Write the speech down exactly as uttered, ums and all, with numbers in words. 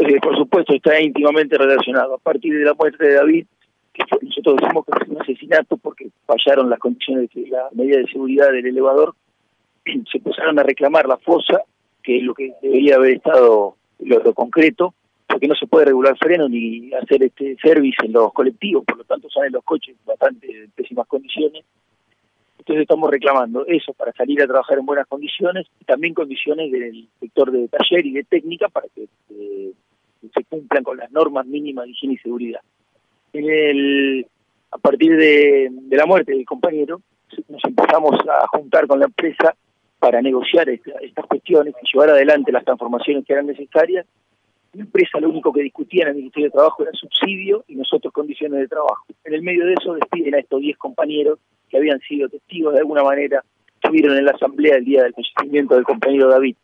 eh, por supuesto, está íntimamente relacionado. A partir de la muerte de David, que fue, nosotros decimos que fue un asesinato porque fallaron las condiciones de la medida de seguridad del elevador, se empezaron a reclamar la fosa, que es lo que debería haber estado lo, lo concreto, porque no se puede regular freno ni hacer este service en los colectivos, por lo tanto salen los coches en bastante pésimas condiciones. Entonces estamos reclamando eso para salir a trabajar en buenas condiciones, y también condiciones del sector de taller y de técnica para que eh, se cumplan con las normas mínimas de higiene y seguridad. En el, a partir de, de la muerte del compañero, nos empezamos a juntar con la empresa para negociar esta, estas cuestiones y llevar adelante las transformaciones que eran necesarias. La empresa lo único que discutía en el Ministerio de Trabajo era subsidio y nosotros condiciones de trabajo. En el medio de eso despiden a estos diez compañeros que habían sido testigos de alguna manera, estuvieron en la asamblea el día del fallecimiento del compañero David.